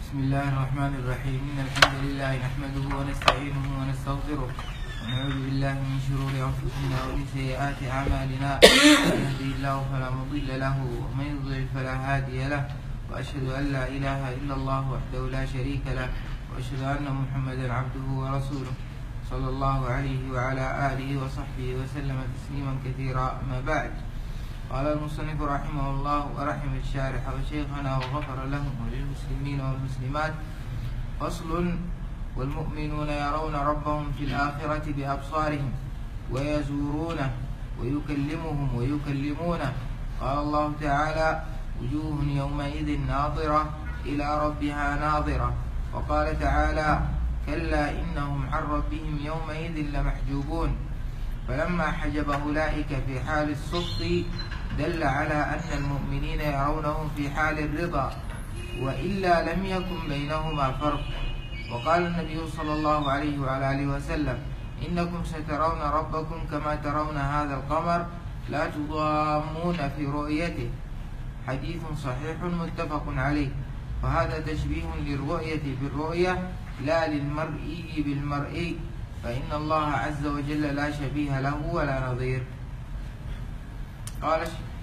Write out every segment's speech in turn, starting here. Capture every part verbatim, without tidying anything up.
بسم الله الرحمن الرحيم. إن الحمد لله نحمده ونستعينه ونستغفره ونعوذ بالله من شرور أنفسنا ومن سيئات أعمالنا. من يهده الله فلا مضل له ومن يضلل فلا هادي له، وأشهد أن لا إله إلا الله وحده لا شريك له، وأشهد أن محمدا عبده ورسوله صلى الله عليه وعلى آله وصحبه وسلم تسليما كثيرا. أما بعد، قال المصنف رحمه الله ورحم الشارح وشيخنا وغفر لهم وللمسلمين والمسلمات: فصل: والمؤمنون يرون ربهم في الآخرة بأبصارهم ويزورونه ويكلمهم ويكلمونه. قال الله تعالى: وجوه يومئذ ناظرة إلى ربها ناظرة. وقال تعالى: كلا إنهم عن ربهم يومئذ لمحجوبون. فلما حجب أولئك في حال السخط دل على أن المؤمنين يرونهم في حال الرضا، وإلا لم يكن بينهما فرق. وقال النبي صلى الله عليه وعلى آله وسلم: إنكم سترون ربكم كما ترون هذا القمر لا تضامون في رؤيته. حديث صحيح متفق عليه. وهذا تشبيه للرؤية بالرؤية لا للمرئي بالمرئي، فإن الله عز وجل لا شبيه له ولا نظير. قال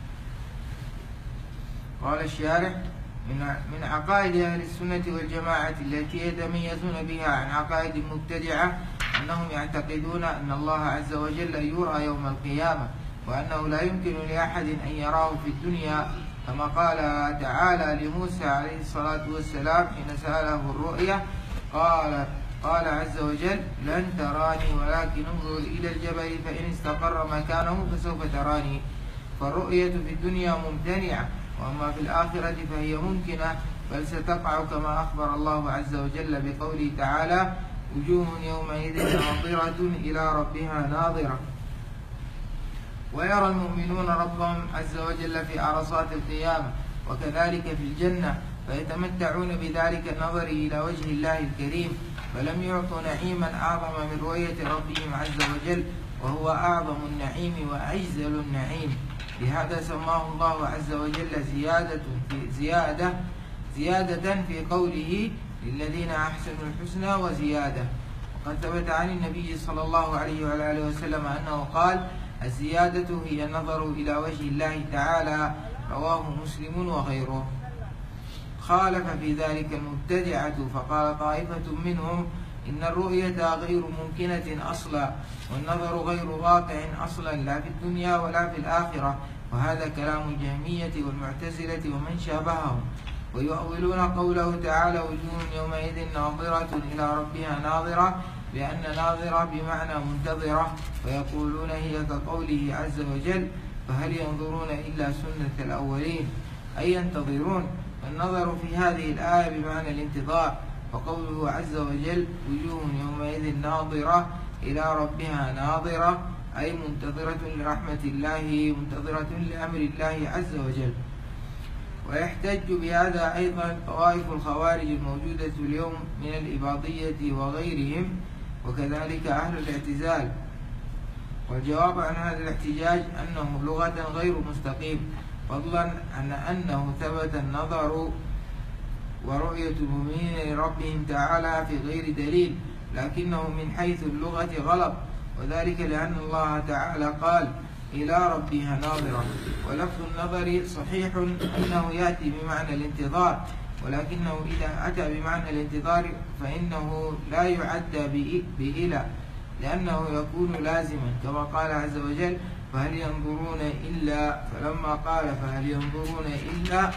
قال الشارح: من من عقائد أهل السنة والجماعة التي يتميزون بها عن عقائد المبتدعة أنهم يعتقدون أن الله عز وجل يرى يوم القيامة، وأنه لا يمكن لأحد أن يراه في الدنيا، كما قال تعالى لموسى عليه الصلاة والسلام حين سأله الرؤيا: قال قال عز وجل: لن تراني ولكن انظر إلى الجبل فإن استقر مكانه فسوف تراني. فالرؤية في الدنيا ممتنعة، وأما في الآخرة فهي ممكنة، بل ستقع كما أخبر الله عز وجل بقوله تعالى: وجوه يومئذ ناظرة إلى ربها ناظرة. ويرى المؤمنون ربهم عز وجل في عرصات القيامة، وكذلك في الجنة، فيتمتعون بذلك النظر إلى وجه الله الكريم، فلم يعطوا نعيما أعظم من رؤية ربهم عز وجل، وهو أعظم النعيم وأجزل النعيم. لهذا سماه الله عز وجل زيادة في زيادة زيادة في قوله: للذين أحسنوا الحسنى وزيادة. وقد ثبت عن النبي صلى الله عليه وعلى آله وسلم أنه قال: الزيادة هي النظر إلى وجه الله تعالى. رواه مسلم وغيره. خالف في ذلك المبتدعة، فقال طائفة منهم: إن الرؤية غير ممكنة أصلا، والنظر غير واقع أصلا لا في الدنيا ولا في الآخرة. وهذا كلام الجهمية والمعتزلة ومن شابههم. ويؤولون قوله تعالى: وجوه يومئذ ناظرة إلى ربها ناظرة، لأن ناظرة بمعنى منتظرة، ويقولون هي كقوله عز وجل: فهل ينظرون إلا سنة الأولين، أي ينتظرون. النظر في هذه الآية بمعنى الانتظار. وقوله عز وجل: وجوه يومئذ ناظرة إلى ربها ناظرة، أي منتظرة لرحمة الله، منتظرة لأمر الله عز وجل. ويحتج بهذا أيضا طوائف الخوارج الموجودة اليوم من الإباضية وغيرهم، وكذلك أهل الاعتزال. والجواب عن هذا الاحتجاج أنه لغة غير مستقيم، فضلا عن أنه ثبت النظر ورؤية المؤمنين لربهم تعالى في غير دليل، لكنه من حيث اللغة غلط، وذلك لأن الله تعالى قال: إلى ربها ناظرة. ولفظ النظر صحيح أنه يأتي بمعنى الانتظار، ولكنه إذا أتى بمعنى الانتظار فإنه لا يعدى بإلى، لأنه يكون لازما، كما قال عز وجل: فهل ينظرون إلا. فلما قال فهل ينظرون إلا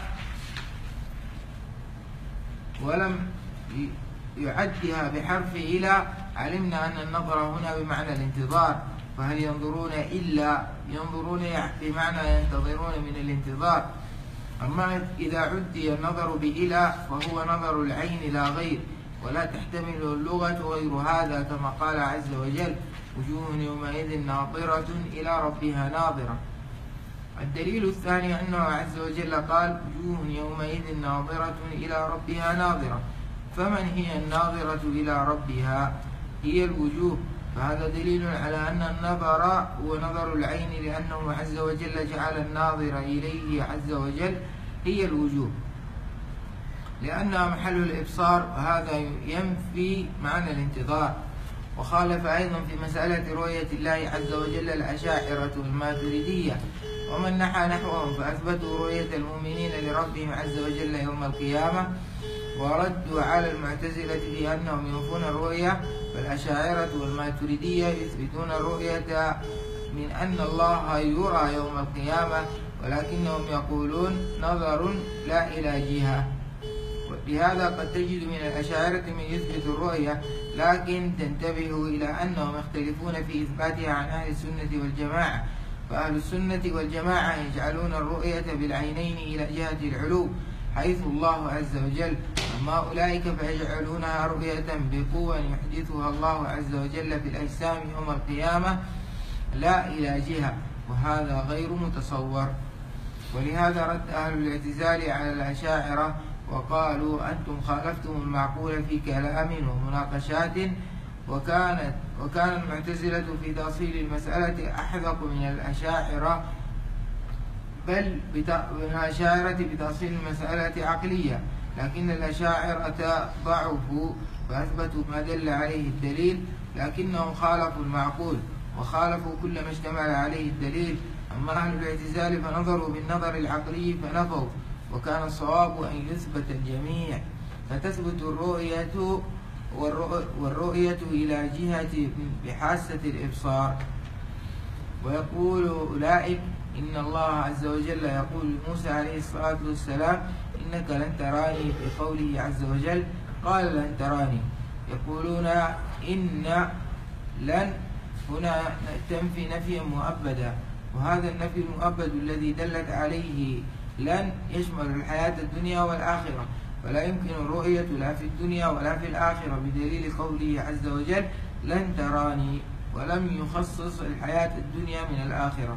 ولم يعدها بحرف إلى، علمنا أن النظر هنا بمعنى الانتظار. فهل ينظرون إلا، ينظرون بمعنى ينتظرون من الانتظار. أما إذا عدي النظر بإلى فهو نظر العين لا غير، ولا تحتمل اللغة غير هذا، كما قال عز وجل: وجوه يومئذ ناظرة إلى ربها ناظرة. الدليل الثاني أنه عز وجل قال: وجوه يومئذ ناظرة إلى ربها ناظرة. فمن هي الناظرة إلى ربها؟ هي الوجوه. فهذا دليل على أن النظر هو نظر العين، لأنه عز وجل جعل الناظر إليه عز وجل هي الوجوه. لأنها محل الإبصار، وهذا ينفي معنى الانتظار. وخالف أيضا في مسألة رؤية الله عز وجل الأشاعرة والماتريدية، ومن نحى نحوهم فأثبتوا رؤية المؤمنين لربهم عز وجل يوم القيامة، وردوا على المعتزلة في أنهم ينفون الرؤية. فالأشاعرة والماتريدية يثبتون الرؤية من أن الله يرى يوم القيامة، ولكنهم يقولون نظر لا إلى جهة. لهذا قد تجد من الأشاعرة من يثبت الرؤية، لكن تنتبه إلى أنهم يختلفون في إثباتها عن أهل السنة والجماعة. فأهل السنة والجماعة يجعلون الرؤية بالعينين إلى جهة العلو حيث الله عز وجل، أما أولئك فيجعلونها رؤية بقوة يحدثها الله عز وجل في الأجسام يوم القيامة لا إلى جهة، وهذا غير متصور. ولهذا رد أهل الاعتزال على الأشاعرة وقالوا أنتم خالفتم المعقول في كلام ومناقشات، وكانت وكان المعتزلة في تأصيل المسألة أحذق من الأشاعرة، بل من الأشاعرة بتأصيل المسألة عقلية، لكن الأشاعرة ضعفوا فأثبتوا ما دل عليه الدليل، لكنهم خالفوا المعقول وخالفوا كل ما اشتمل عليه الدليل. أما أهل الاعتزال فنظروا بالنظر العقلي فنفوا، وكان الصواب أن يثبت الجميع، فتثبت الرؤية والرؤية إلى جهة بحاسة الإبصار. ويقول أولئك إن الله عز وجل يقول لموسى عليه الصلاة والسلام إنك لن تراني، في قوله عز وجل قال لن تراني. يقولون إن لن هنا تنفي نفيا مؤبدا، وهذا النفي المؤبد الذي دلت عليه لن يشمل الحياة الدنيا والآخرة، فلا يمكن الرؤية لا في الدنيا ولا في الآخرة، بدليل قوله عز وجل لن تراني، ولم يخصص الحياة الدنيا من الآخرة.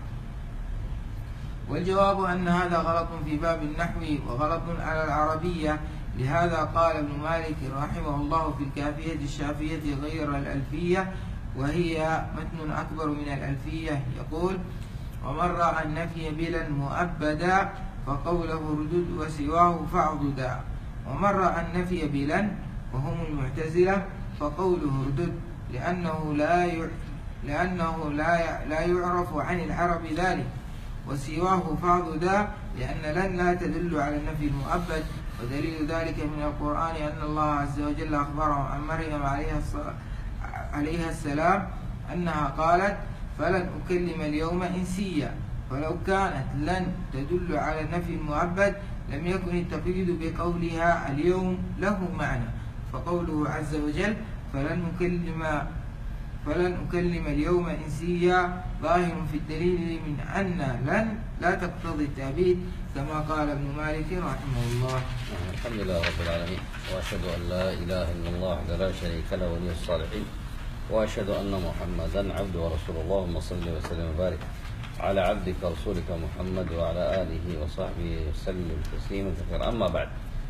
والجواب أن هذا غلط في باب النحو وغلط على العربية. لهذا قال ابن مالك رحمه الله في الكافية الشافية غير الألفية، وهي متن أكبر من الألفية، يقول ومن رأى النفي بلا مؤبدا فقوله ردد وسواه فاعضدا. ومن رأى النفي بلا وهم المعتزلة فقوله ردد، لأنه لا ي... لأنه لا ي... لا يعرف عن العرب ذلك، وسواه فاعضدا لأن لن لا تدل على النفي المؤبد. ودليل ذلك من القرآن أن الله عز وجل أخبره عن مريم عليها الصلاة عليها السلام أنها قالت فلن أكلم اليوم إنسيا، فلو كانت لن تدل على النفي المؤبد لم يكن التقييد بقولها اليوم له معنى. فقوله عز وجل فلن أكلم فلن أكلم اليوم إنسيا ظاهر في الدليل من أن لن لا تقتضي التأبيد، كما قال ابن مالك رحمه الله. الحمد لله رب العالمين، وأشهد أن لا إله إلا الله وحده لا شريك له ولي الصالحين، وأشهد أن محمدا عبده ورسوله. اللهم صل وسلم وبارك على عبدك ورسولك محمد وعلى آله وصحبه وسلم تسليما كثيرا. أما بعد،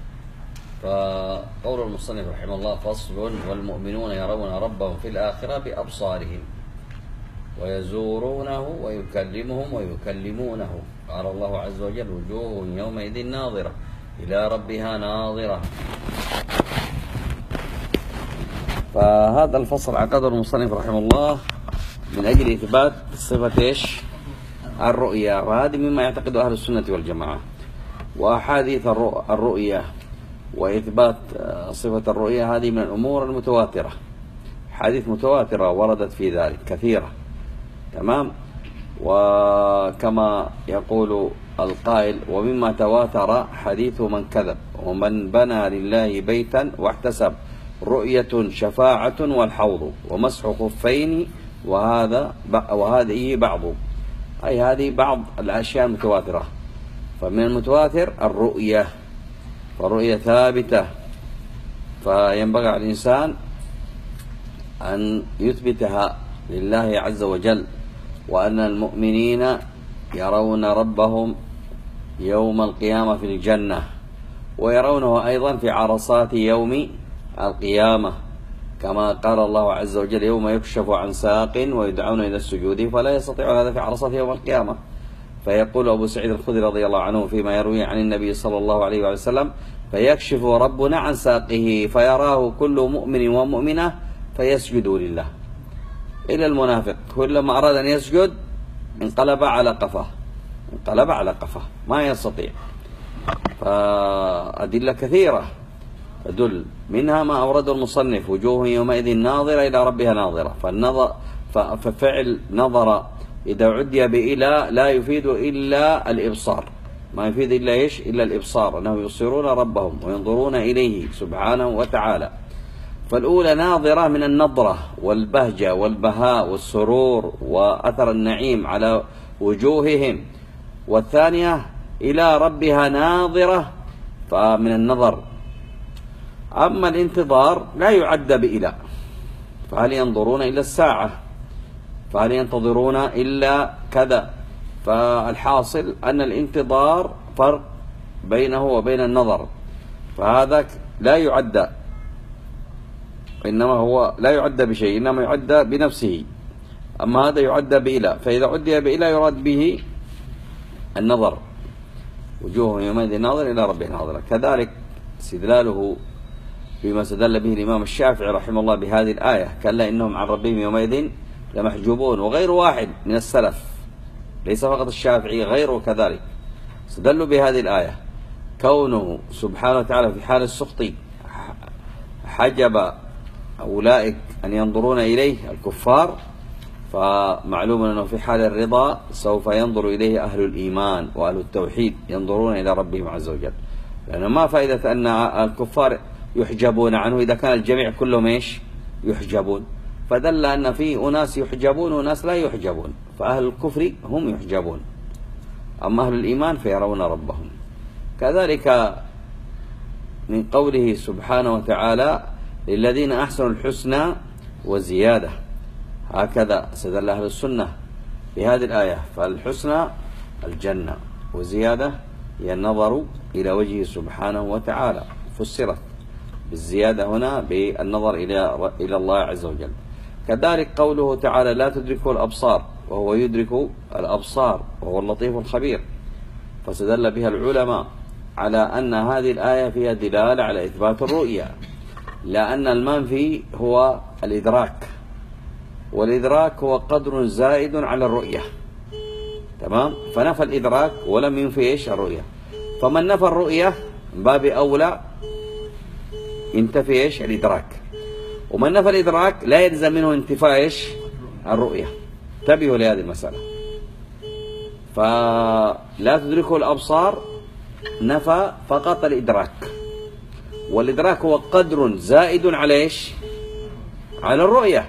فقول المصنف رحمه الله فصل والمؤمنون يرون ربهم في الآخرة بأبصارهم ويزورونه ويكلمهم ويكلمونه. قال الله عز وجل وجوه يومئذ ناظرة إلى ربها ناظرة. فهذا الفصل عقده المصنف رحمه الله من أجل إثبات صفة إيش؟ الرؤيا، وهذه مما يعتقد أهل السنة والجماعة. وأحاديث الرؤيا وإثبات صفة الرؤيا هذه من الأمور المتواترة، حديث متواترة وردت في ذلك كثيرة، تمام. وكما يقول القائل ومما تواتر حديث من كذب ومن بنى لله بيتا واحتسب رؤية شفاعة والحوض ومسح خفين وهذا وهذه بعض، أي هذه بعض الأشياء المتواترة. فمن المتواتر الرؤية، فالرؤية ثابتة، فينبغي على الإنسان أن يثبتها لله عز وجل، وأن المؤمنين يرون ربهم يوم القيامة في الجنة، ويرونه أيضا في عرصات يوم القيامة، كما قال الله عز وجل يوم يكشف عن ساق ويدعون إلى السجود فلا يستطيعون هذا في عرصات يوم القيامة. فيقول أبو سعيد الخدري رضي الله عنه فيما يروي عن النبي صلى الله عليه وسلم فيكشف ربنا عن ساقه فيراه كل مؤمن ومؤمنة فيسجد لله، إلى المنافق كلما أراد أن يسجد انقلب على قفاه، انقلب على قفاه ما يستطيع. فأدلة كثيرة تدل، منها ما أورده المصنف: وجوه يومئذ ناظرة إلى ربها ناظرة. فالنظر ففعل نظر إذا عدي بإلى لا يفيد إلا الإبصار، ما يفيد إلا إيش؟ إلا الإبصار، أنه يبصرون ربهم وينظرون إليه سبحانه وتعالى. فالأولى ناظرة من النظرة والبهجة والبهاء والسرور وأثر النعيم على وجوههم، والثانية إلى ربها ناظرة فمن النظر. أما الانتظار لا يعد بإلى، فهل ينظرون إلى الساعة؟ فهل ينتظرون إلا كذا؟ فالحاصل أن الانتظار فرق بينه وبين النظر، فهذا لا يعد، إنما هو لا يعد بشيء، إنما يعد بنفسه. أما هذا يعد بإلى، فإذا عدي بإلى يراد به النظر. وجوه يومئذ ناظر إلى ربه ناظرة. كذلك استدلاله بما استدل به الإمام الشافعي رحمه الله بهذه الآية: كلا إنهم عن ربهم يومئذ لمحجوبون. وغير واحد من السلف، ليس فقط الشافعي، غيره كذلك استدلوا بهذه الآية، كونه سبحانه وتعالى في حال السخط حجب أولئك أن ينظرون إليه الكفار، فمعلوم أنه في حال الرضا سوف ينظر إليه أهل الإيمان وأهل التوحيد، ينظرون إلى ربهم عز وجل. لأنه ما فائدة أن الكفار يحجبون عنه إذا كان الجميع كلهم إيش؟ يحجبون. فدل أن في أناس يحجبون وناس لا يحجبون، فأهل الكفر هم يحجبون، أما أهل الإيمان فيرون ربهم. كذلك من قوله سبحانه وتعالى: للذين أحسنوا الحسنى وزيادة، هكذا استدل أهل السنة بهذه الآية. فالحسنى الجنة، وزيادة هي النظر إلى وجهه سبحانه وتعالى، فسرت بالزيادة هنا بالنظر إلى إلى الله عز وجل. كذلك قوله تعالى: لا تدركه الأبصار وهو يدرك الأبصار وهو اللطيف الخبير، فاستدل بها العلماء على أن هذه الآية فيها دلالة على إثبات الرؤية، لأن المنفي هو الإدراك، والإدراك هو قدر زائد على الرؤية، تمام؟ فنفى الإدراك ولم ينفي إيش؟ الرؤية. فمن نفى الرؤية من باب أولى ينتفي إيش؟ الإدراك. ومن نفى الإدراك لا يلزم منه انتفاء إيش؟ الرؤية. انتبهوا لهذه المسألة. فلا تدركه الأبصار نفى فقط الإدراك، والإدراك هو قدر زائد على إيش؟ على الرؤية.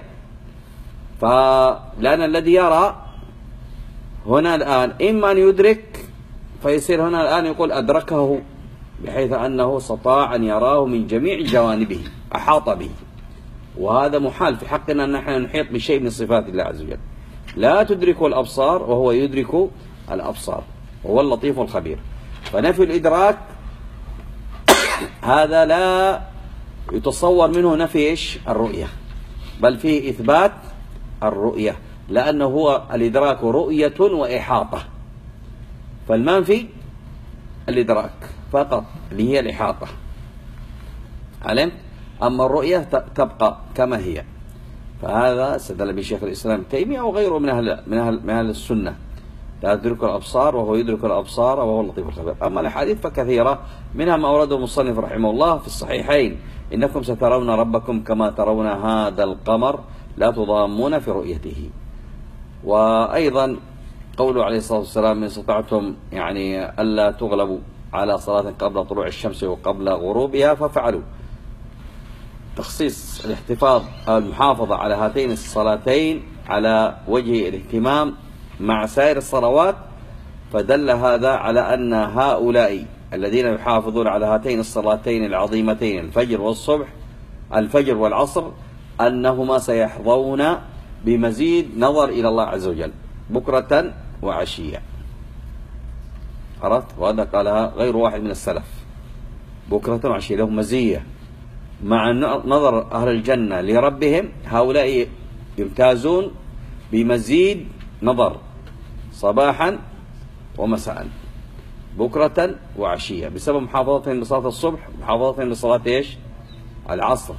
فلأن الذي يرى هنا الآن إما أن يدرك فيصير هنا الآن يقول أدركه، بحيث أنه استطاع أن يراه من جميع جوانبه، أحاط به، وهذا محال في حقنا أن نحن نحيط بشيء من صفات الله عز وجل. لا تدركه الأبصار وهو يدرك الأبصار، وهو اللطيف الخبير. فنفي الإدراك هذا لا يتصور منه نفي إيش؟ الرؤية، بل فيه إثبات الرؤية، لأنه هو الإدراك رؤية وإحاطة. فالمنفي الإدراك فقط اللي هي الإحاطة، علمت؟ أما الرؤية تبقى كما هي. فهذا استدل به شيخ الإسلام ابن تيمية وغيره من أهل من أهل من أهل السنة: لا يدرك الأبصار وهو يدرك الأبصار وهو اللطيف الخبير. أما الأحاديث فكثيرة، منها ما أورده المصنف رحمه الله في الصحيحين: إنكم سترون ربكم كما ترون هذا القمر لا تضامون في رؤيته. وأيضا قوله عليه الصلاة والسلام: إن استطعتم يعني ألا تغلبوا على صلاة قبل طلوع الشمس وقبل غروبها ففعلوا. تخصيص الاحتفاظ أو المحافظة على هاتين الصلاتين على وجه الاهتمام مع سائر الصلوات، فدل هذا على أن هؤلاء الذين يحافظون على هاتين الصلاتين العظيمتين الفجر والصبح الفجر والعصر أنهما سيحظون بمزيد نظر إلى الله عز وجل بكرة وعشية. عرفت؟ وهذا قالها غير واحد من السلف، بكرة وعشية، لهم مزية مع نظر أهل الجنة لربهم. هؤلاء يمتازون بمزيد نظر صباحا ومساء، بكرة وعشية بسبب محافظتهم لصلاة الصبح، محافظتهم لصلاة إيش؟ العصر.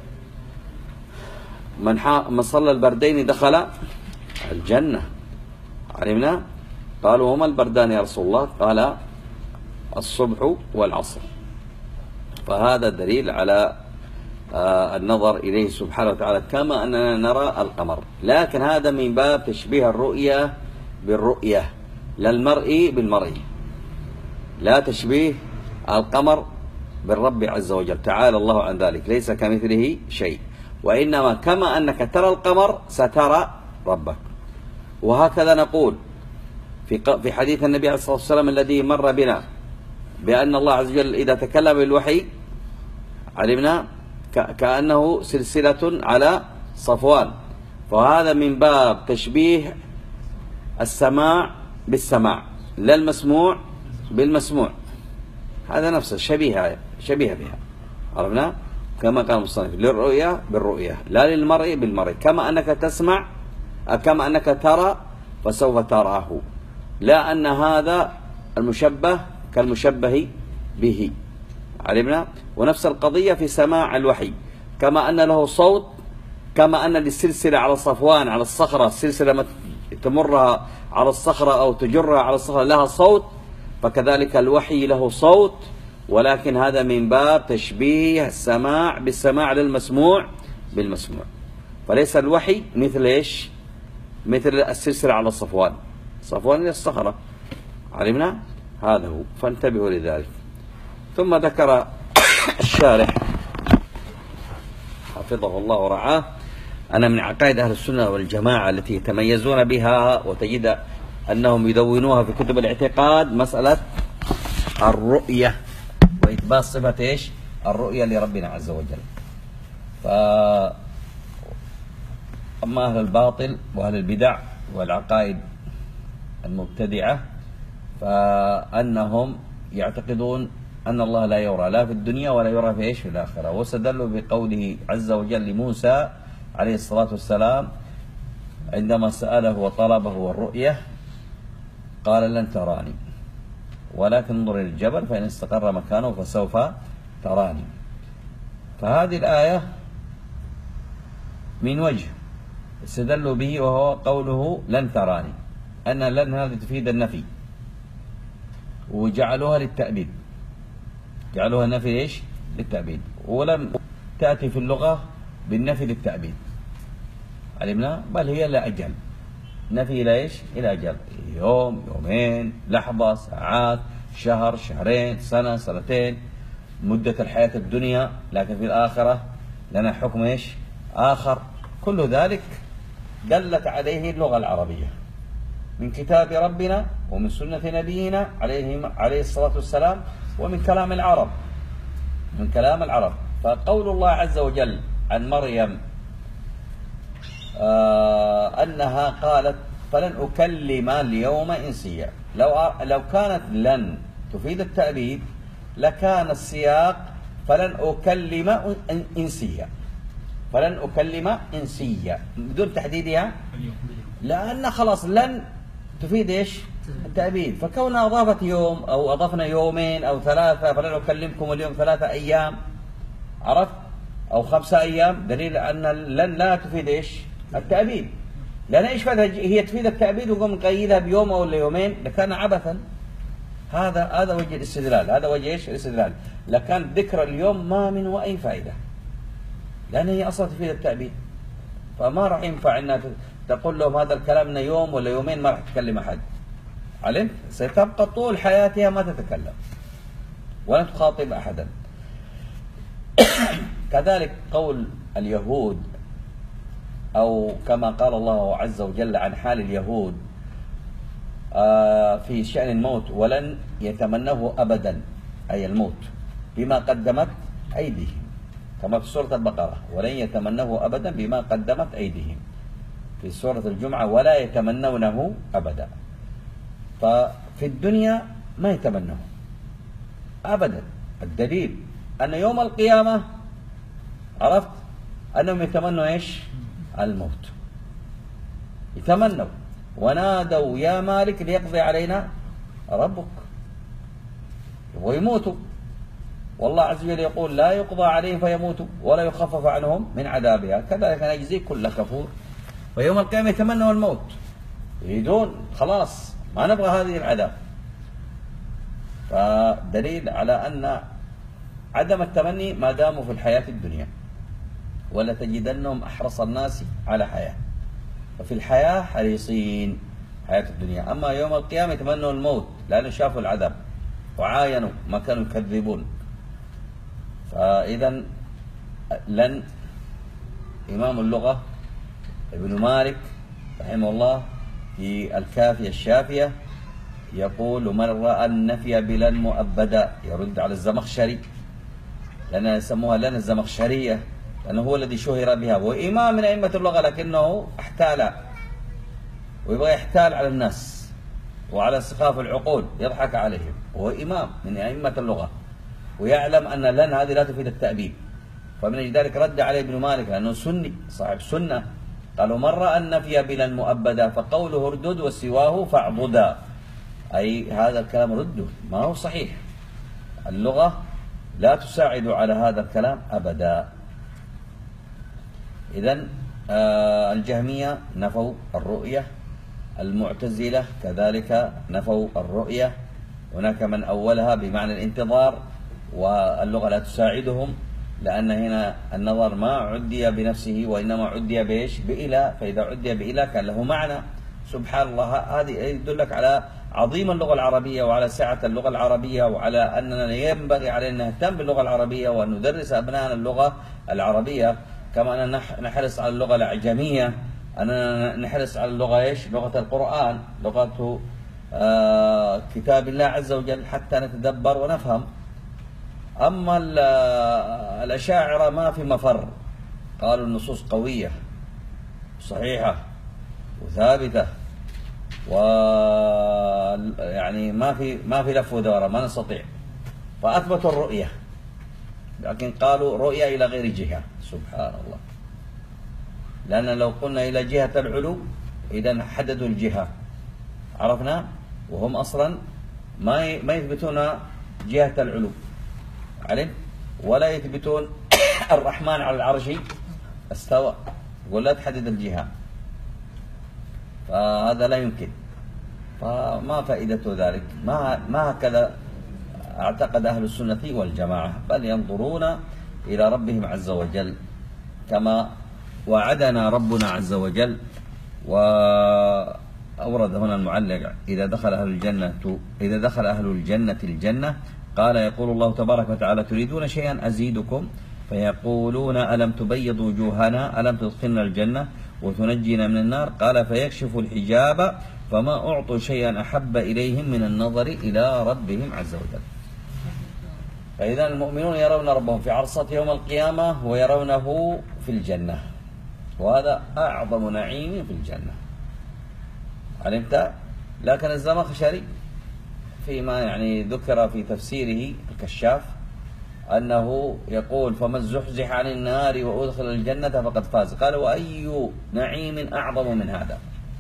من, من صلى البردين دخل الجنة. علمنا؟ قالوا وما البردان يا رسول الله؟ قال الصبح والعصر. فهذا دليل على آه النظر إليه سبحانه وتعالى كما أننا نرى القمر، لكن هذا من باب تشبيه الرؤية بالرؤية، لا المرئي بالمرئي، لا تشبيه القمر بالرب عز وجل، تعالى الله عن ذلك، ليس كمثله شيء، وإنما كما أنك ترى القمر سترى ربك. وهكذا نقول في في حديث النبي عليه الصلاة والسلام الذي مر بنا بأن الله عز وجل إذا تكلم بالوحي علمنا كأنه سلسلة على صفوان، فهذا من باب تشبيه السماع بالسماع، لا المسموع بالمسموع، هذا نفسه شبيه شبيه بها. عرفنا؟ كما قال المصنف للرؤية بالرؤية لا للمرء بالمرء، كما أنك تسمع كما أنك ترى فسوف تراه، لا أن هذا المشبه كالمشبه به. علمنا؟ ونفس القضية في سماع الوحي، كما أن له صوت، كما أن للسلسلة على صفوان على الصخرة، السلسلة تمرها على الصخرة أو تجرها على الصخرة لها صوت، فكذلك الوحي له صوت، ولكن هذا من باب تشبيه السماع بالسماع للمسموع بالمسموع، فليس الوحي مثل إيش؟ مثل السلسلة على الصفوان، صفوان هي الصخرة. علمنا؟ هذا هو، فانتبهوا لذلك. ثم ذكر الشارح حفظه الله ورعاه أن من عقائد أهل السنة والجماعة التي يتميزون بها وتجد أنهم يدونوها في كتب الاعتقاد مسألة الرؤية وإثبات صفة إيش؟ الرؤية لربنا عز وجل. فأما أهل الباطل وأهل البدع والعقائد المبتدعة فأنهم يعتقدون أن الله لا يرى لا في الدنيا ولا يرى في إيش؟ في الآخرة، واستدلوا بقوله عز وجل لموسى عليه الصلاة والسلام عندما سأله وطلبه الرؤية قال لن تراني ولكن انظر إلى الجبل فإن استقر مكانه فسوف تراني. فهذه الآية من وجه استدلوا به وهو قوله لن تراني، أن لن هذه تفيد النفي وجعلوها للتأبيد، جعلوها النفي إيش؟ للتأبيد، ولم تأتي في اللغة بالنفي للتأبيد. علمنا؟ بل هي إلى أجل، نفي إلى إيش؟ إلى أجل، يوم يومين لحظة ساعات شهر شهرين سنة سنتين، مدة الحياة الدنيا، لكن في الآخرة لنا حكم إيش؟ آخر. كل ذلك دلت عليه اللغة العربية من كتاب ربنا ومن سنة نبينا عليه عليه الصلاة والسلام ومن كلام العرب، من كلام العرب. فقول الله عز وجل عن مريم آه أنها قالت فلن أكلم اليوم إنسيا، لو لو كانت لن تفيد التأبيد لكان السياق فلن أكلم إنسيا، فلن أكلم إنسيا بدون تحديدها، لأن خلاص لن تفيد إيش؟ التأبيد. فكونها أضافت يوم أو أضفنا يومين أو ثلاثة فلن أكلمكم اليوم ثلاثة أيام، عرفت؟ أو خمسة أيام، دليل أن لن لا تفيد إيش؟ التأبيد. لأن إيش هي تفيد التأبيد وقوم نقيدها بيوم أو يومين لكان عبثا. هذا هذا وجه الاستدلال، هذا وجه إيش؟ الاستدلال. لكان ذكر اليوم ما منه أي فائدة، لأن هي أصلا تفيد التأبيد، فما راح ينفع أنها تقول لهم هذا الكلام من يوم ولا يومين ما راح تكلم أحد. علمت؟ ستبقى طول حياتها ما تتكلم ولا تخاطب أحدا. كذلك قول اليهود، أو كما قال الله عز وجل عن حال اليهود في شأن الموت ولن يتمنوه أبدا، أي الموت بما قدمت أيديهم، كما في سورة البقرة ولن يتمنوه أبدا بما قدمت أيديهم، في سورة الجمعة ولا يتمنونه أبدا. ففي الدنيا ما يتمنوه أبدا، الدليل أن يوم القيامة عرفت أنهم يتمنوا إيش؟ الموت، يتمنوا ونادوا يا مالك ليقضي علينا ربك، ويموتوا، والله عز وجل يقول لا يقضى عليهم فيموتوا ولا يخفف عنهم من عذابها، كذلك نجزي كل كفور. ويوم القيامة يتمنوا الموت، يريدون خلاص ما نبغى هذه العذاب. فدليل على أن عدم التمني ما داموا في الحياة الدنيا، ولا تجدنهم أحرص الناس على حياة، وفي الحياة حريصين حياة الدنيا. أما يوم القيامة يتمنوا الموت لأنه شافوا العذاب وعاينوا ما كانوا يكذبون. فإذا لن إمام اللغة ابن مالك رحمه الله في الكافية الشافية يقول من رأى النفي بلن مؤبدا، يرد على الزمخشري، لأن يسموها لن الزمخشرية لأنه هو الذي شهر بها، وإمام من أئمة اللغة لكنه احتال ويبغى يحتال على الناس وعلى سخاف العقول، يضحك عليهم، وهو إمام من أئمة اللغة ويعلم أن لن هذه لا تفيد التأبيد. فمن أجل ذلك رد عليه ابن مالك لأنه سني صاحب سنة، قالوا من رأى النفي بلا مؤبدا فقوله اردد وسواه فاعضدا، أي هذا الكلام رده ما هو صحيح، اللغة لا تساعد على هذا الكلام أبدا. إذن آه الجهمية نفوا الرؤية، المعتزلة كذلك نفوا الرؤية، هناك من أولها بمعنى الانتظار واللغة لا تساعدهم، لأن هنا النظر ما عدي بنفسه وإنما عدي بإيش؟ بإله، فإذا عدي بإله كان له معنى. سبحان الله، هذه يدلك على عظيم اللغة العربية وعلى سعة اللغة العربية، وعلى أننا ينبغي علينا أن نهتم باللغة العربية وأن ندرس أبنائنا اللغة العربية، كما أننا نحرص على اللغة الأعجمية، أننا نحرص على اللغة إيش؟ لغة القرآن، لغة آه كتاب الله عز وجل، حتى نتدبر ونفهم. أما الأشاعرة ما في مفر، قالوا النصوص قوية صحيحة وثابتة، ويعني ما في ما في لف ودورة، ما نستطيع، فأثبتوا الرؤية، لكن قالوا رؤية إلى غير جهة. سبحان الله، لأن لو قلنا إلى جهة العلو إذا حددوا الجهة، عرفنا، وهم أصلا ما ما يثبتون جهة العلو علم، ولا يثبتون الرحمن على العرش استوى، يقول لا تحدد الجهة، فهذا لا يمكن، فما فائدة ذلك؟ ما ما هكذا اعتقد أهل السنة والجماعة، بل ينظرون إلى ربهم عز وجل كما وعدنا ربنا عز وجل. وأورد هنا المعلق إذا دخل أهل الجنة إذا دخل أهل الجنة الجنة قال يقول الله تبارك وتعالى تريدون شيئا أزيدكم، فيقولون ألم تبيض وجوهنا ألم تدخلنا الجنة وتنجينا من النار، قال فيكشف الحجاب فما أعطوا شيئا أحب إليهم من النظر إلى ربهم عز وجل. فإذا المؤمنون يرون ربهم في عرصة يوم القيامة ويرونه في الجنة، وهذا أعظم نعيم في الجنة، علمت. لكن الزمخشري فيما يعني ذكر في تفسيره الكشاف أنه يقول فمن زحزح عن النار وأدخل الجنة فقد فاز، قال وأي نعيم أعظم من هذا؟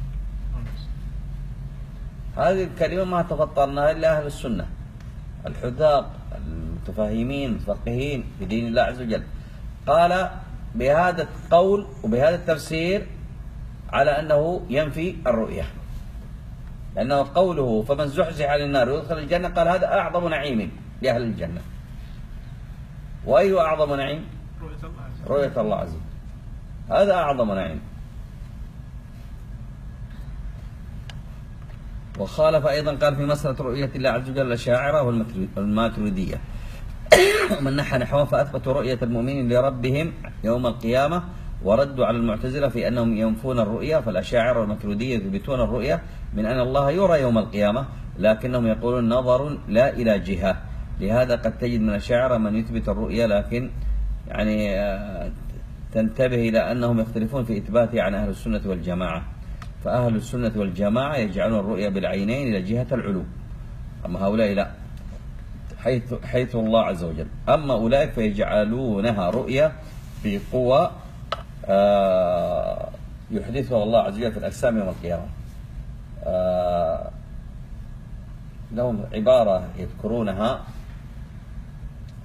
هذه الكلمة ما تفطرناها إلا أهل السنة الحذاق المتفاهمين المتفقهين بدين الله عز وجل. قال بهذا القول وبهذا التفسير على أنه ينفي الرؤية، لأنه قوله فمن زحزح عن النار ويدخل الجنة قال هذا أعظم نعيم لأهل الجنة. وأي أعظم نعيم؟ رؤية الله عز وجل، هذا أعظم نعيم. وخالف أيضا قال في مسألة رؤية الله عز وجل الأشاعرة والماتريدية ومن نحى نحوه فأثبتوا رؤية المؤمنين لربهم يوم القيامة، وردوا على المعتزلة في أنهم ينفون الرؤية، فالأشاعرة والماتريدية يثبتون الرؤية من أن الله يرى يوم القيامة، لكنهم يقولون نظر لا إلى جهة. لهذا قد تجد من الأشاعرة من يثبت الرؤية لكن يعني تنتبه إلى أنهم يختلفون في إثباتها عن أهل السنة والجماعة، فأهل السنة والجماعة يجعلون الرؤية بالعينين إلى جهة العلو، أما هؤلاء لا، حيث, حيث الله عز وجل. أما أولئك فيجعلونها رؤية في قوة آه يحدثها الله عز وجل في الأجسام يوم القيامة. آه لهم عبارة يذكرونها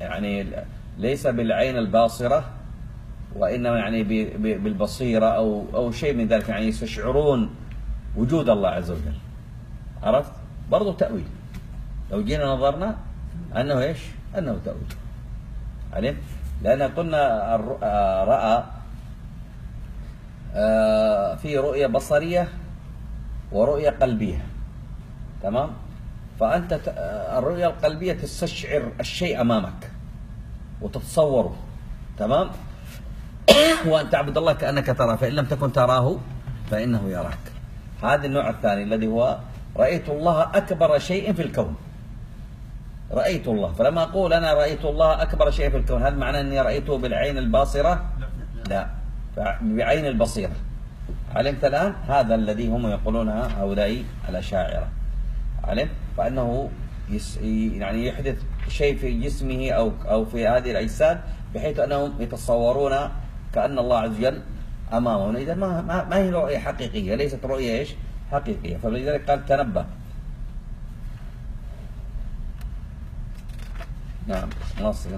يعني ليس بالعين الباصرة، وإنما يعني بالبصيرة أو أو شيء من ذلك، يعني يستشعرون وجود الله عز وجل. عرفت؟ برضو تأويل. لو جينا نظرنا أنه إيش؟ أنه تأويل. علم؟ لأن قلنا رأى في رؤية بصرية ورؤية قلبية، تمام؟ فأنت الرؤية القلبية تستشعر الشيء أمامك وتتصوره، تمام؟ وأن تعبد الله كأنك تراه، فإن لم تكن تراه فإنه يراك. هذا النوع الثاني الذي هو رأيت الله أكبر شيء في الكون. رأيت الله، فلما أقول أنا رأيت الله أكبر شيء في الكون، هل معنى أني رأيته بالعين الباصرة؟ لا، بعين البصيرة. علمت الآن؟ هذا الذي هم يقولونها هؤلاء الأشاعرة. علم؟ فأنه يس يعني يحدث شيء في جسمه أو أو في هذه الأجساد بحيث أنهم يتصورون كأن الله عز وجل أمامهم. إذا ما ما, ما هي رؤية حقيقية، ليست رؤية إيش؟ حقيقية. فلذلك قال تنبه. نعم واصلة.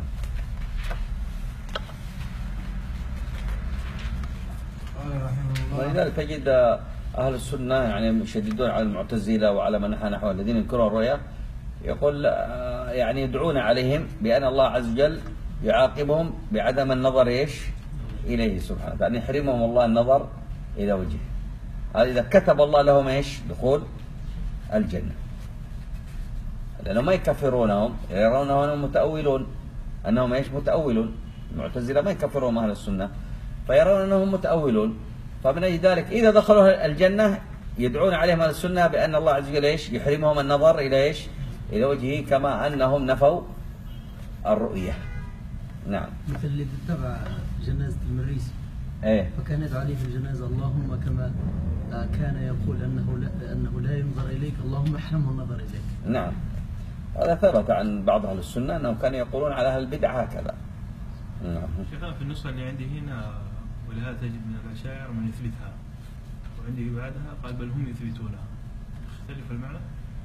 ولذلك تجد أهل السنة يعني يشددون على المعتزلة وعلى من نحى نحو الذين ينكرون الرؤيا، يقول يعني يدعون عليهم بأن الله عز وجل يعاقبهم بعدم النظر إيش؟ إليه سبحانه، فأن يحرمهم الله النظر إلى وجهه. هذا إذا كتب الله لهم إيش؟ دخول الجنة. لأنهم ما يكفرونهم، يرونهم أنهم متأولون، أنهم إيش؟ متأولون. المعتزلة ما يكفرون أهل السنة، فيرون أنهم متأولون. فمن أجل ذلك إذا دخلوا الجنة يدعون عليهم أهل السنة بأن الله عز وجل إيش؟ يحرمهم النظر إلى إيش؟ إلى وجهه، كما أنهم نفوا الرؤية. نعم. مثل اللي تتبع جنازة المريسي، إيه؟ فكان يدعو عليه في الجنازة اللهم كما كان يقول أنه لا, أنه لا ينظر إليك، اللهم احرمه النظر إليك. نعم. هذا ثبت عن بعض أهل السنة أنهم كانوا يقولون على أهل البدع هكذا. نعم. شيخنا في النسخة اللي عندي هنا ولهذا تجد من الأشاعرة من يثبتها، وعندي بعدها قال بل هم يثبتونها. يختلف المعنى؟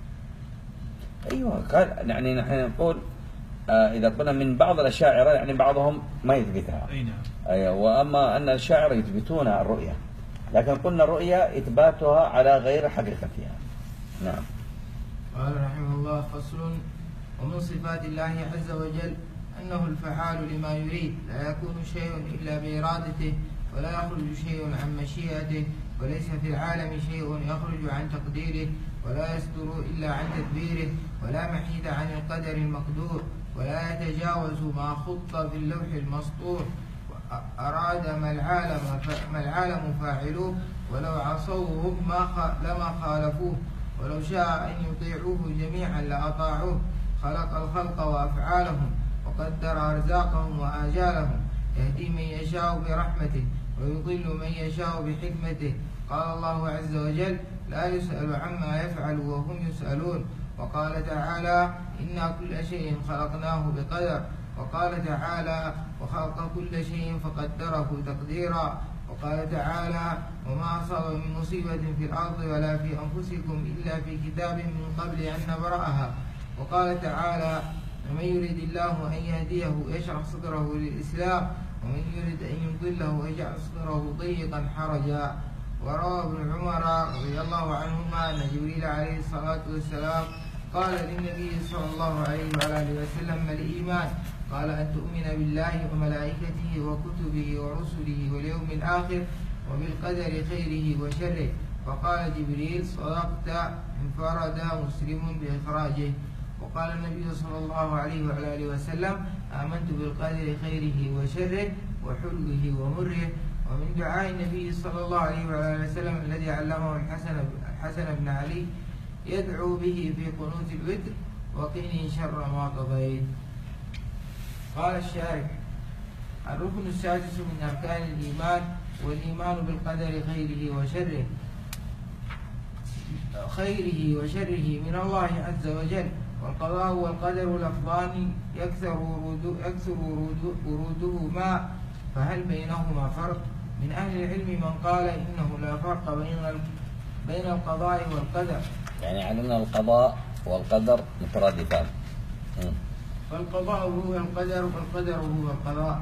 أيوة، قال يعني نحن نقول آه إذا قلنا من بعض الأشاعرة يعني بعضهم ما يثبتها. أي نعم. أيوة، وأما أن الأشاعرة يثبتون الرؤية، لكن قلنا الرؤية إثباتها على غير حقيقتها. نعم. قال رحمه الله: فصل. ومن صفات الله عز وجل أنه الفعال لما يريد، لا يكون شيء إلا بإرادته، ولا يخرج شيء عن مشيئته، وليس في العالم شيء يخرج عن تقديره، ولا يصدر إلا عن تدبيره، ولا محيد عن القدر المقدور، ولا يتجاوز ما خط في اللوح المسطور. أراد ما العالم ما العالم فاعلوه، ولو عصوه ما لما خالفوه، ولو شاء أن يطيعوه جميعا لأطاعوه. خلق الخلق وأفعالهم، وقدر أرزاقهم وآجالهم، يهدي من يشاء برحمته، ويضل من يشاء بحكمته. قال الله عز وجل: لا يسأل عما يفعل وهم يسألون. وقال تعالى: إنا كل شيء خلقناه بقدر. وقال تعالى: وخلق كل شيء فقدره تقديرا. وقال تعالى: وما أصاب من مصيبة في الأرض ولا في أنفسكم إلا في كتاب من قبل أن نبرأها. وقال تعالى: ومن يريد الله أن يهديه يشرح صدره للإسلام، ومن يريد أن يضله يجعل صدره ضيقا حرجا. وروى ابن عمر رضي الله عنهما أن جبريل عليه الصلاة والسلام قال للنبي صلى الله عليه وآله وسلم: ما الإيمان؟ قال: أن تؤمن بالله وملائكته وكتبه ورسله واليوم الآخر وبالقدر خيره وشره. فقال جبريل: صدقت. انفرد مسلم بإخراجه. وقال النبي صلى الله عليه وآله وسلم: آمنت بالقدر خيره وشره وحلوه ومره. ومن دعاء النبي صلى الله عليه وآله وسلم الذي علمه الحسن الحسن بن علي يدعو به في قنوت الوتر: وقني شر ما قضيت. قال الشارح: الركن السادس من أركان الإيمان والإيمان بالقدر خيره وشره خيره وشره من الله عز وجل. والقضاء والقدر لفظان يكثر ورود يكثر ورود ورودهما، فهل بينهما فرق؟ من أهل العلم من قال إنه لا فرق بين بين القضاء والقدر. يعني علمنا القضاء والقدر مترادفان. فالقضاء هو القدر والقدر هو القضاء.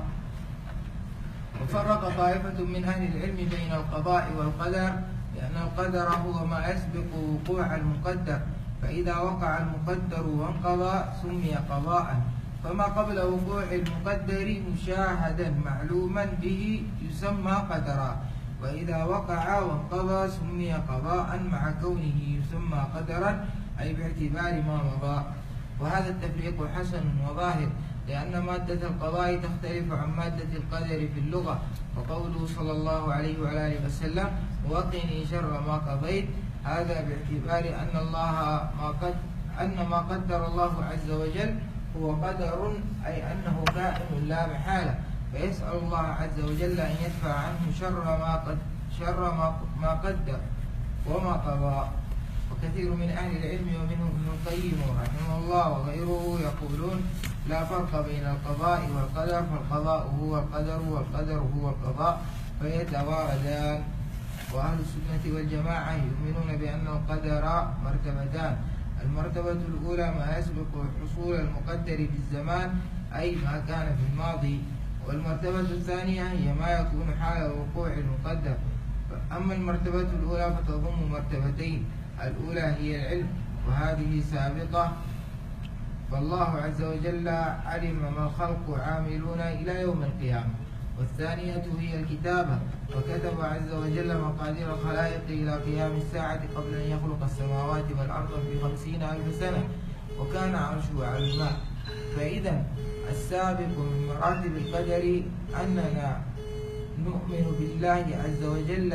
وفرق طائفة من أهل العلم بين القضاء والقدر، لأن القدر هو ما يسبق وقوع المقدر، فإذا وقع المقدر وانقضى سمي قضاء، فما قبل وقوع المقدر مشاهدا معلوما به يسمى قدرا، وإذا وقع وانقضى سمي قضاء مع كونه يسمى قدرا، أي باعتبار ما مضى. وهذا التفريق حسن وظاهر، لأن مادة القضاء تختلف عن مادة القدر في اللغة، وقوله صلى الله عليه وعلى آله وسلم وقني شر ما قضيت، هذا باعتبار أن الله ما قد أن ما قدر الله عز وجل هو قدر، أي أنه كائن لا محالة، فيسأل الله عز وجل أن يدفع عنه شر ما قد شر ما ما قدر وما قضى. وكثير من أهل العلم ومنهم ابن القيم رحمه الله وغيره يقولون لا فرق بين القضاء والقدر، فالقضاء هو القدر والقدر هو القضاء، فيتواردان. وأهل السنة والجماعة يؤمنون بأن القدر مرتبتان، المرتبة الأولى ما يسبق حصول المقدر في الزمان، أي ما كان في الماضي، والمرتبة الثانية هي ما يكون حال وقوع المقدر. أما المرتبة الأولى فتضم مرتبتين، الأولى هي العلم وهذه سابقة، فالله عز وجل علم ما الخلق عاملون إلى يوم القيامة، والثانية هي الكتابة، وكتب عز وجل مقادير الخلائق إلى قيام الساعة قبل أن يخلق السماوات والأرض في خمسين ألف سنة، وكان عرشه على الماء. فإذا السابق من مراتب القدر أننا نؤمن بالله عز وجل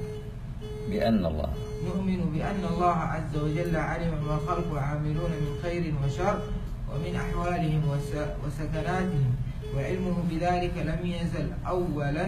بأن الله نؤمن بأن الله عز وجل علم ما الخلق عاملون من خير وشر ومن أحوالهم وسكناتهم، وعلمه بذلك لم يزل أولا،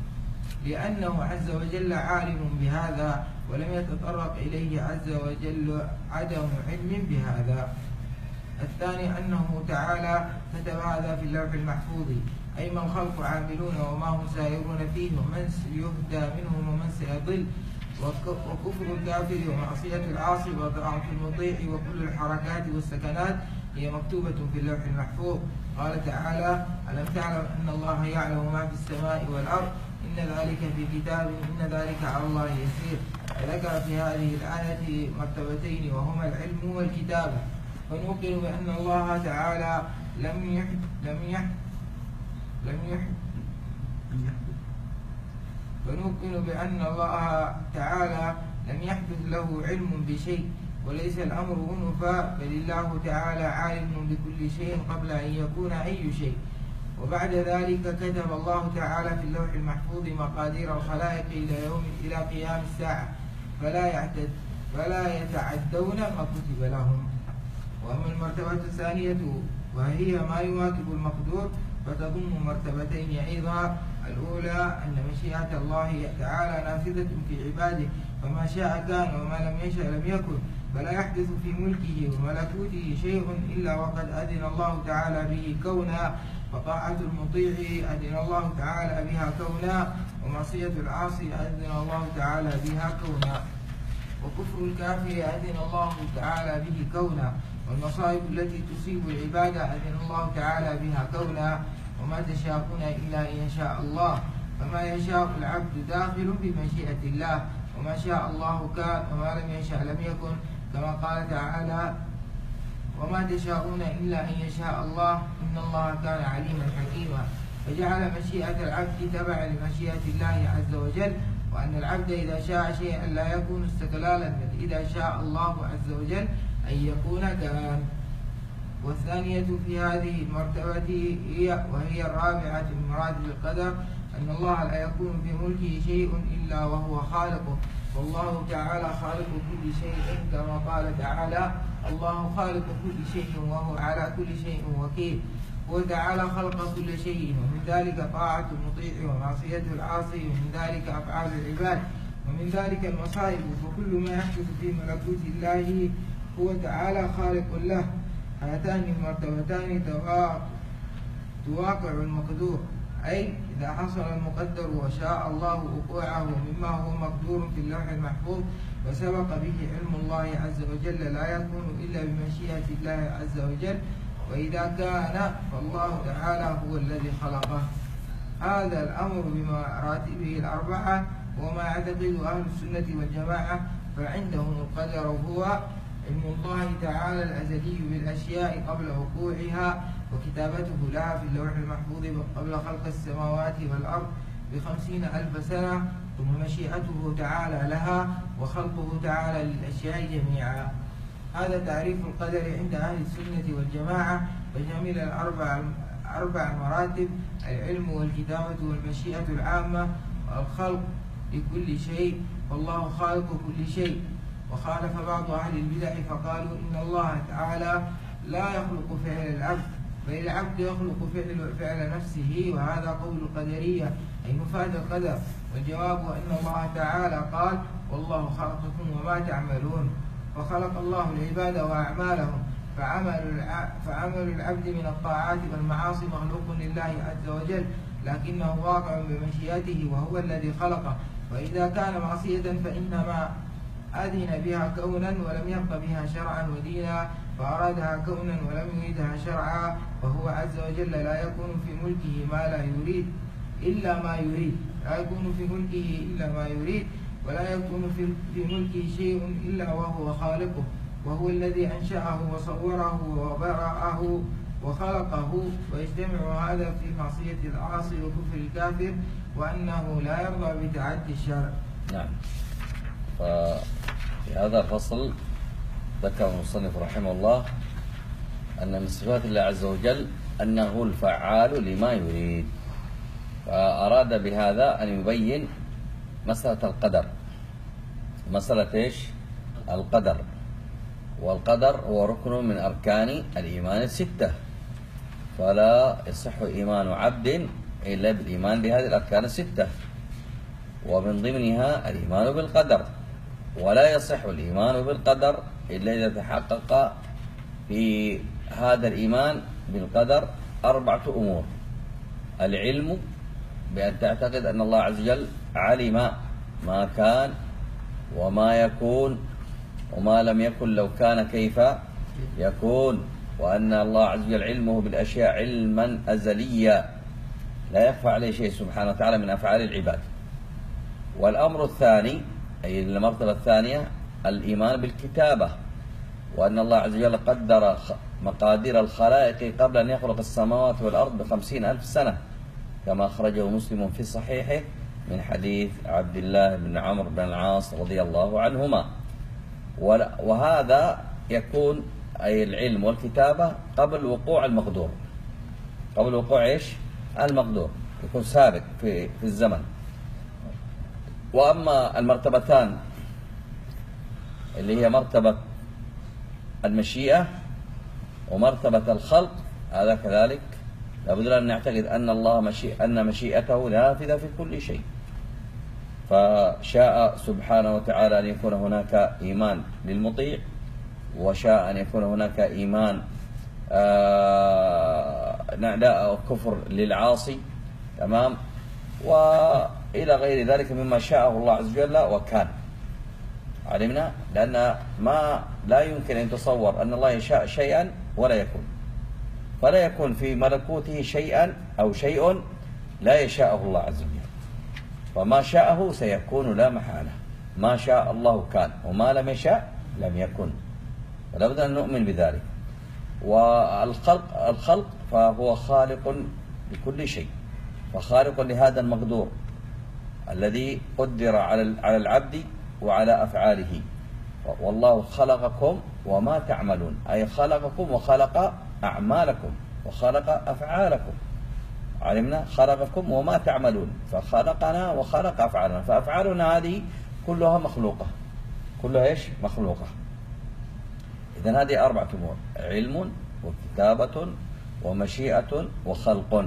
لأنه عز وجل عالم بهذا ولم يتطرق إليه عز وجل عدم علم بهذا. الثاني أنه تعالى كتب هذا في اللوح المحفوظ، أي ما الخلق عاملون وما هم سائرون فيه، ومن يهدى منهم ومن سيضل، وكفر الكافر ومعصية العاصي وطاعة المطيع، وكل الحركات والسكنات هي مكتوبة في اللوح المحفوظ. قال تعالى ألم تعلم أن الله يعلم ما في السماء والأرض، إن ذلك في كتاب، إن ذلك على الله يسير. فذكر في هذه الآية مرتبتين وهما العلم والكتابة، ونوقن بأن الله تعالى لم يحد لم يحد لم يحد ونوقن بأن الله تعالى لم يحدث له علم بشيء، وليس الأمر أنفا، بل الله تعالى عالم بكل شيء قبل أن يكون أي شيء. وبعد ذلك كتب الله تعالى في اللوح المحفوظ مقادير الخلائق إلى يوم إلى قيام الساعة، فلا يعتد فلا يتعدون ما كتب لهم. وأما المرتبة الثانية وهي ما يواكب المقدور، فتضم مرتبتين أيضا، الأولى أن مشيئة الله تعالى نافذة في عباده، فما شاء كان وما لم يشأ لم يكن، فلا يحدث في ملكه وملكوته شيء إلا وقد أذن الله تعالى به كونا، فطاعة المطيع أذن الله تعالى بها كونا، ومعصية العاصي أذن الله تعالى بها كونا، وكفر الكافر أذن الله تعالى به كونا، والمصائب التي تصيب العبادة أذن الله تعالى بها كونا، وما تشاءون إلا أن يشاء الله، فما يشاء العبد داخل بمشيئة الله، وما شاء الله كان وما لم يشاء لم يكن، كما قال تعالى وما تشاءون إلا أن يشاء الله إن الله كان عليما حكيما. فجعل مشيئة العبد تبعا لمشيئة الله عز وجل، وأن العبد إذا شاء شيئا لا يكون استقلالا، بل إذا شاء الله عز وجل أن يكون كان. والثانية في هذه المرتبة هي وهي الرابعة من مراتب القدر، أن الله لا يكون في ملكه شيء إلا وهو خالقه، والله تعالى خالق كل شيء، كما قال تعالى الله خالق كل شيء وهو على كل شيء وكيل. هو تعالى خلق كل شيء، ومن ذلك طاعة المطيع ومعصية العاصي، ومن ذلك أفعال العباد، ومن ذلك المصائب، وكل ما يحدث في ملكوت الله هو تعالى خالق له. هاتان المرتبتان تواقع المقدور، أي إذا حصل المقدر وشاء الله وقوعه مما هو مقدور في اللوح المحفوظ وسبق به علم الله عز وجل، لا يكون إلا بمشيئة الله عز وجل، وإذا كان فالله تعالى هو الذي خلقه. هذا الأمر بمراتبه الأربعة وما يعتقد أهل السنة والجماعة، فعندهم القدر هو علم الله تعالى الأزلي بالأشياء قبل وقوعها، وكتابته لها في اللوح المحفوظ قبل خلق السماوات والأرض بخمسين ألف سنة، ثم مشيئته تعالى لها وخلقه تعالى للأشياء جميعا. هذا تعريف القدر عند أهل السنة والجماعة، وشمل الأربع أربع مراتب: العلم والكتابة والمشيئة العامة والخلق لكل شيء، والله خالق كل شيء. وخالف بعض أهل البدع فقالوا إن الله تعالى لا يخلق فعل العبد، بل العبد يخلق فعل, فعل نفسه، وهذا قول القدرية أي نفاة القدر. والجواب أن الله تعالى قال: والله خلقكم وما تعملون، فخلق الله العباد وأعمالهم، فعمل فعمل العبد من الطاعات والمعاصي مخلوق لله عز وجل، لكنه واقع بمشيئته وهو الذي خلقه. وإذا كان معصية فإنما أذن بها كونا ولم يبق بها شرعا ودينا، فأرادها كونا ولم يريدها شرعا، وهو عز وجل لا يكون في ملكه ما لا يريد إلا ما يريد لا يكون في ملكه إلا ما يريد ولا يكون في ملكه شيء إلا وهو خالقه، وهو الذي أنشأه وصوره وبرأه وخلقه. ويجتمع هذا في معصية العاصي وكفر الكافر، وأنه لا يرضى بتعدي الشرع. نعم. ففي هذا الفصل ذكر المصنف رحمه الله أن من صفات الله عز وجل أنه الفعال لما يريد، فأراد بهذا أن يبين مسألة القدر. مسألة إيش؟ القدر. والقدر هو ركن من أركان الإيمان الستة، فلا يصح إيمان عبد إلا بالإيمان بهذه الأركان الستة، ومن ضمنها الإيمان بالقدر. ولا يصح الإيمان بالقدر إلا إذا تحقق في هذا الإيمان بالقدر أربعة أمور: العلم، بأن تعتقد أن الله عز وجل علم ما كان وما يكون وما لم يكن لو كان كيف يكون، وأن الله عز وجل علمه بالأشياء علما أزليا لا يخفى عليه شيء سبحانه وتعالى من أفعال العباد. والأمر الثاني أي المرتبة الثانية الإيمان بالكتابة، وأن الله عز وجل قدر مقادير الخلائق قبل أن يخلق السماوات والأرض بخمسين ألف سنة، كما أخرجه مسلم في صحيحه من حديث عبد الله بن عمرو بن العاص رضي الله عنهما. وهذا يكون أي العلم والكتابة قبل وقوع المقدور، قبل وقوع إيش؟ المقدور، يكون سابق في, في الزمن. وأما المرتبتان اللي هي مرتبة المشيئة ومرتبة الخلق، هذا كذلك لابد أن نعتقد أن الله مشيئة أن مشيئته نافذة في كل شيء، فشاء سبحانه وتعالى أن يكون هناك إيمان للمطيع، وشاء أن يكون هناك إيمان لا كفر للعاصي، تمام، وإلى غير ذلك مما شاءه الله عز وجل وكان. علمنا لأن ما لا يمكن أن يتصور أن الله يشاء شيئا ولا يكون، فلا يكون في ملكوته شيئا أو شيء لا يشاءه الله عز وجل، فما شاءه سيكون لا محالة، ما شاء الله كان، وما لم يشاء لم يكن، ولا بد أن نؤمن بذلك. والخلق الخلق فهو خالق لكل شيء، فخالق لهذا المقدور الذي قدر على على العبد وعلى أفعاله. والله خلقكم وما تعملون، أي خلقكم وخلق أعمالكم وخلق أفعالكم. علمنا خلقكم وما تعملون، فخلقنا وخلق أفعالنا، فأفعالنا هذه كلها مخلوقة، كلها إيش؟ مخلوقة. إذن هذه أربعة أمور: علم وكتابة ومشيئة وخلق.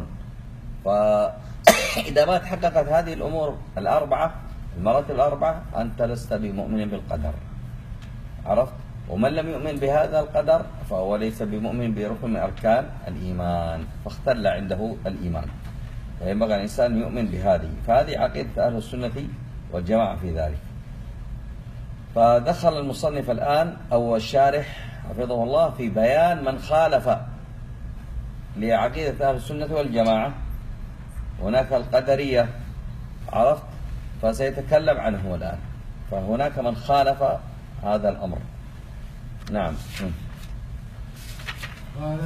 فإذا ما تحققت هذه الأمور الأربعة، المراتب الأربعة، أنت لست بمؤمن بالقدر. عرفت؟ ومن لم يؤمن بهذا القدر فهو ليس بمؤمن بركن من أركان الإيمان، فاختل عنده الإيمان. فينبغي الإنسان يؤمن بهذه، فهذه عقيدة أهل السنة والجماعة في ذلك. فدخل المصنف الآن أو الشارح حفظه الله في بيان من خالف لعقيدة أهل السنة والجماعة، هناك القدرية، عرفت؟ فسيتكلم عنهم الآن. فهناك من خالف هذا الأمر. نعم. قال: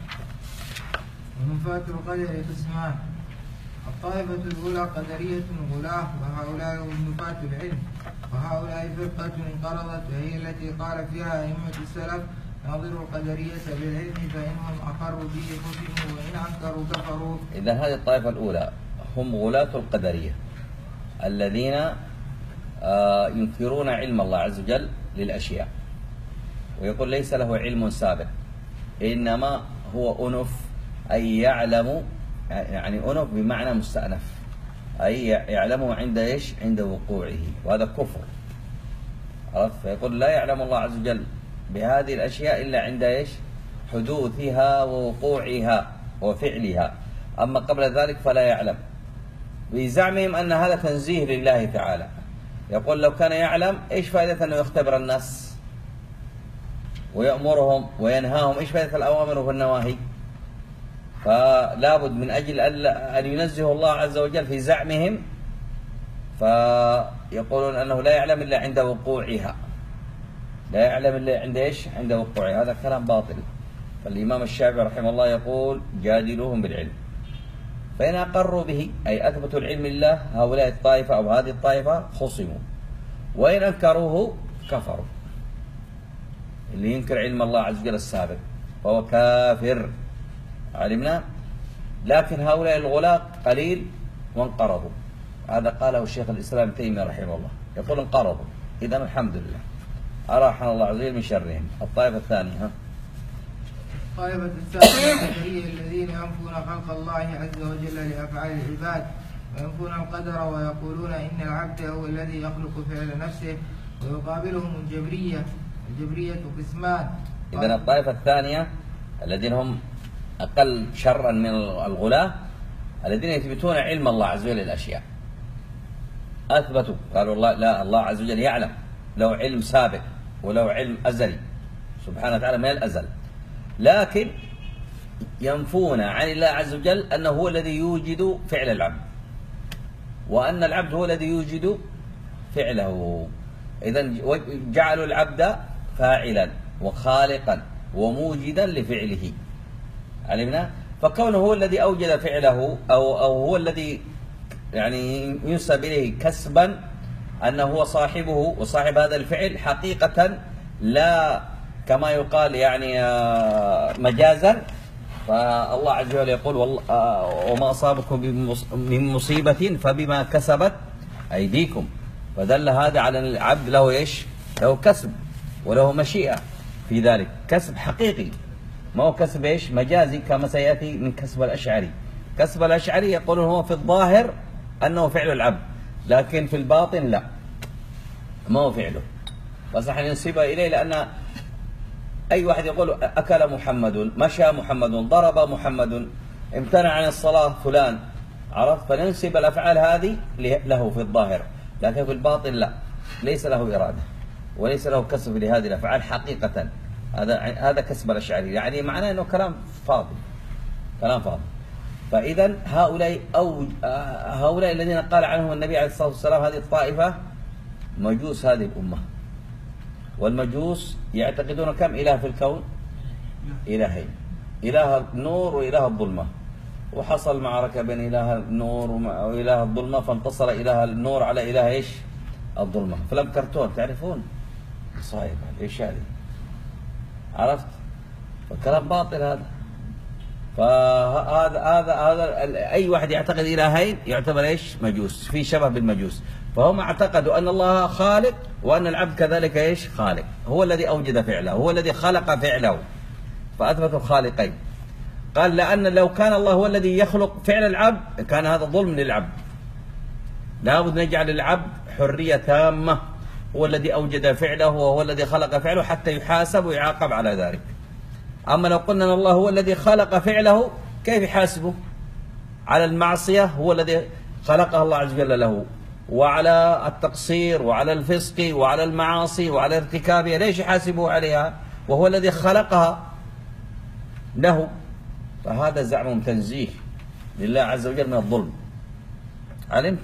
ونفاة القدر قسمان: الطائفة الأولى قدرية غلاة، وهؤلاء هم نفاة العلم، وهؤلاء فرقة انقرضت، وهي التي قال فيها أئمة السلف: ناظروا القدرية بالعلم فإنهم أقروا به خصموا وإن أنكروا كفروا. إذا هذه الطائفة الأولى هم غلاة القدرية الذين آه ينكرون علم الله عز وجل للأشياء، ويقول ليس له علم سابق، إنما هو أنف، أي يعلم، يعني أنف بمعنى مستأنف، أي يعلمه عند إيش؟ عند وقوعه، وهذا كفر. عرفت؟ فيقول لا يعلم الله عز وجل بهذه الأشياء إلا عند إيش؟ حدوثها ووقوعها وفعلها، أما قبل ذلك فلا يعلم. بزعمهم أن هذا تنزيه لله تعالى. يقول لو كان يعلم إيش فائدة أنه يختبر الناس ويأمرهم وينهاهم؟ إيش فائدة الأوامر والنواهي؟ فلا بد من أجل أن ينزه الله عز وجل في زعمهم، فيقولون أنه لا يعلم إلا عند وقوعها، لا يعلم إلا عند إيش؟ عند وقوعها. هذا كلام باطل. فالإمام الشافعي رحمه الله يقول: جادلوهم بالعلم، فإن أقروا به أي أثبتوا العلم لله، هؤلاء الطائفة أو هذه الطائفة خصموا، وإن أنكروه كفروا. اللي ينكر علم الله عز وجل السابق فهو كافر، علمنا. لكن هؤلاء الغلاة قليل وانقرضوا، هذا قاله الشيخ الإسلام تيمية رحمه الله، يقول انقرضوا. إذن الحمد لله، أراحنا الله عز وجل من شرهم. الطائفة الثانية ها؟ الطائفة الثانية هي الذين ينفون خلق الله عز وجل لأفعال العباد، وينفون القدر، ويقولون إن العبد هو الذي يخلق فعل نفسه، ويقابلهم الجبرية. الجبرية قسمان. إذن الطائفة الثانية الذين هم أقل شرا من الغلاة، الذين يثبتون علم الله عز وجل للأشياء، أثبتوا قالوا الله لا الله عز وجل يعلم، له علم سابق وله علم أزلي سبحانه وتعالى من الأزل، لكن ينفون عن الله عز وجل أنه هو الذي يوجد فعل العبد، وأن العبد هو الذي يوجد فعله. إذن جعلوا العبد فاعلا وخالقا وموجدا لفعله، علمنا. فكونه هو الذي أوجد فعله أو, أو هو الذي يعني ينسب إليه كسبا أنه هو صاحبه وصاحب هذا الفعل حقيقة، لا كما يقال يعني مجازا. فالله عز وجل يقول: وما أصابكم من مصيبة فبما كسبت أيديكم. فدل هذا على أن العبد له إيش؟ له كسب وله مشيئة في ذلك، كسب حقيقي، ما هو كسب إيش؟ مجازي، كما سيأتي من كسب الأشعري. كسب الأشعري يقولون هو في الظاهر أنه فعل العبد، لكن في الباطن لا، ما هو فعله، بس نحن ننسبه إليه. لأن أي واحد يقول أكل محمد، مشى محمد، ضرب محمد، امتنع عن الصلاة فلان، عرفت؟ فننسب الأفعال هذه له في الظاهر، لكن في الباطن لا، ليس له إرادة وليس له كسب لهذه الأفعال حقيقة. هذا هذا كسب الأشعري، يعني معناه أنه كلام فاضي، كلام فاضي. فإذا هؤلاء أو هؤلاء الذين قال عنهم النبي عليه الصلاة والسلام هذه الطائفة مجوس هذه الأمة. والمجوس يعتقدون كم إله في الكون؟ إلهين، إله النور وإله الظلمة. وحصل معركة بين إله النور وإله الظلمة، فانتصر إله النور على إله إيش؟ الظلمة. فيلم كرتون تعرفون؟ صحيح، إيش هذه؟ عرفت؟ فكلام باطل هذا. فهذا هذا هذا أي واحد يعتقد إلهين يعتبر إيش؟ مجوس، في شبه بالمجوس. فهم اعتقدوا أن الله خالق وأن العبد كذلك إيش؟ خالق، هو الذي أوجد فعله، هو الذي خلق فعله، فأثبتوا الخالقين. قال لأن لو كان الله هو الذي يخلق فعل العبد كان هذا ظلم للعبد، لابد نجعل العبد حرية تامة، هو الذي أوجد فعله وهو الذي خلق فعله حتى يحاسب ويعاقب على ذلك. أما لو قلنا أن الله هو الذي خلق فعله كيف يحاسبه على المعصية؟ هو الذي خلقها الله عز وجل له، وعلى التقصير وعلى الفسق وعلى المعاصي وعلى ارتكابها، ليش يحاسبه عليها وهو الذي خلقها له؟ فهذا زعم تنزيه لله عز وجل من الظلم. علمت؟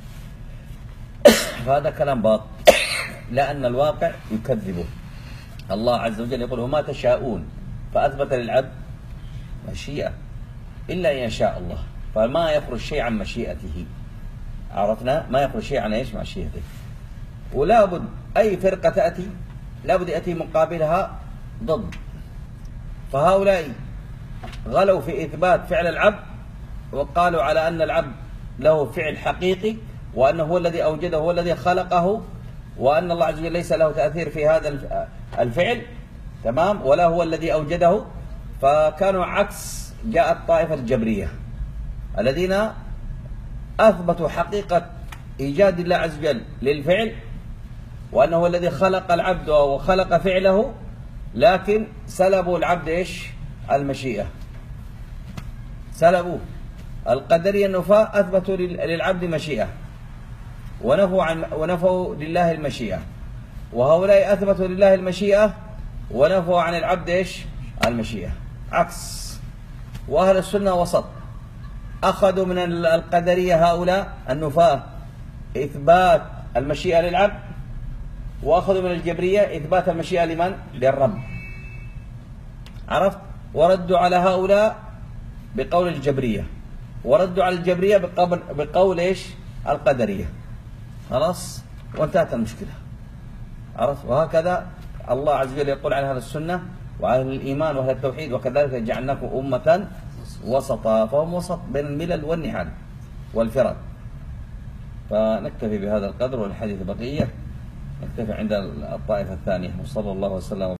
فهذا كلام باطل لأن الواقع يكذبه. الله عز وجل يقول وما تشاءون، فأثبت للعبد مشيئة إلا أن يشاء الله، فما يخرج شيء عن مشيئته. عرفنا؟ ما يخرج شيء عن ايش؟ مشيئته. ولا بد أي فرقة تأتي لابد يأتي مقابلها ضد. فهؤلاء غلوا في إثبات فعل العبد وقالوا على أن العبد له فعل حقيقي، وأنه هو الذي أوجده، هو الذي خلقه، وأن الله عز وجل ليس له تأثير في هذا الفعل، تمام، ولا هو الذي أوجده. فكانوا عكس جاءت طائفة الجبرية الذين أثبتوا حقيقة إيجاد الله عز وجل للفعل، وأنه هو الذي خلق العبد وخلق فعله، لكن سلبوا العبد إيش؟ المشيئة. سلبوا. القدرية النفاة أثبتوا للعبد مشيئة ونفوا عن ونفوا لله المشيئة، وهؤلاء أثبتوا لله المشيئة ونفوا عن العبد إيش؟ المشيئة. عكس. وأهل السنة وسط، أخذوا من القدرية هؤلاء النفاة إثبات المشيئة للعبد، وأخذوا من الجبرية إثبات المشيئة لمن؟ للرب. عرفت؟ وردوا على هؤلاء بقول الجبرية، وردوا على الجبرية بقول, بقول إيش؟ القدرية. خلاص؟ وانتهت المشكلة. عرفت؟ وهكذا الله عز وجل يقول عن أهل السنة وأهل الإيمان وأهل التوحيد وكذلك جعلناكم أمة وسطا، فهم وسط بين الملل والنحل والفرق. فنكتفي بهذا القدر، والحديث بقية. نكتفي عند الطائفة الثانية. وصلى الله وسلم